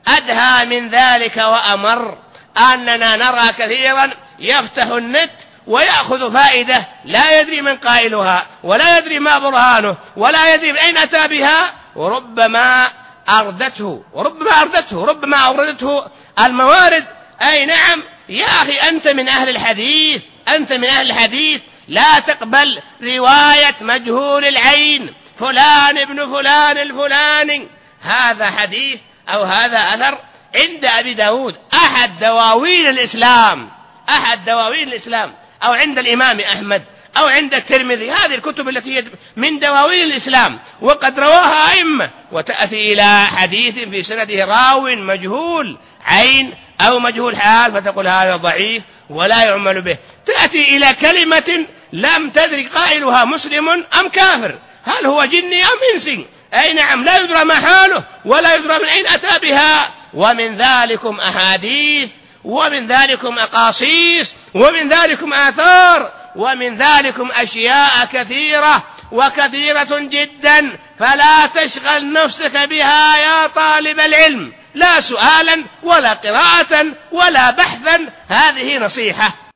أدهى من ذلك وأمر أننا نرى كثيرا يفتح النت ويأخذ فائدة لا يدري من قائلها ولا يدري ما برهانه ولا يدري من أين أتى بها، وربما ربما أوردته الموارد. أي نعم يا أخي، أنت من أهل الحديث، لا تقبل رواية مجهول العين فلان ابن فلان الفلاني. هذا حديث أو هذا أثر عند أبي داود أحد دواوين الإسلام، أو عند الإمام أحمد، أو عند الترمذي. هذه الكتب التي هي من دواوين الإسلام وقد رواها أئمة، وتأتي إلى حديث في سنده راو مجهول عين أو مجهول حال فتقول هذا ضعيف ولا يعمل به. تأتي إلى كلمة لم تدرك قائلها مسلم أم كافر، هل هو جني أم إنسي. أي نعم، لا يدرى ما حاله ولا يدرى من أين أتى بها. ومن ذلكم أحاديث، ومن ذلكم أقاصيص، ومن ذلكم آثار، ومن ذلكم أشياء كثيرة وكثيرة جدا. فلا تشغل نفسك بها يا طالب العلم، لا سؤالا ولا قراءة ولا بحثا. هذه نصيحة.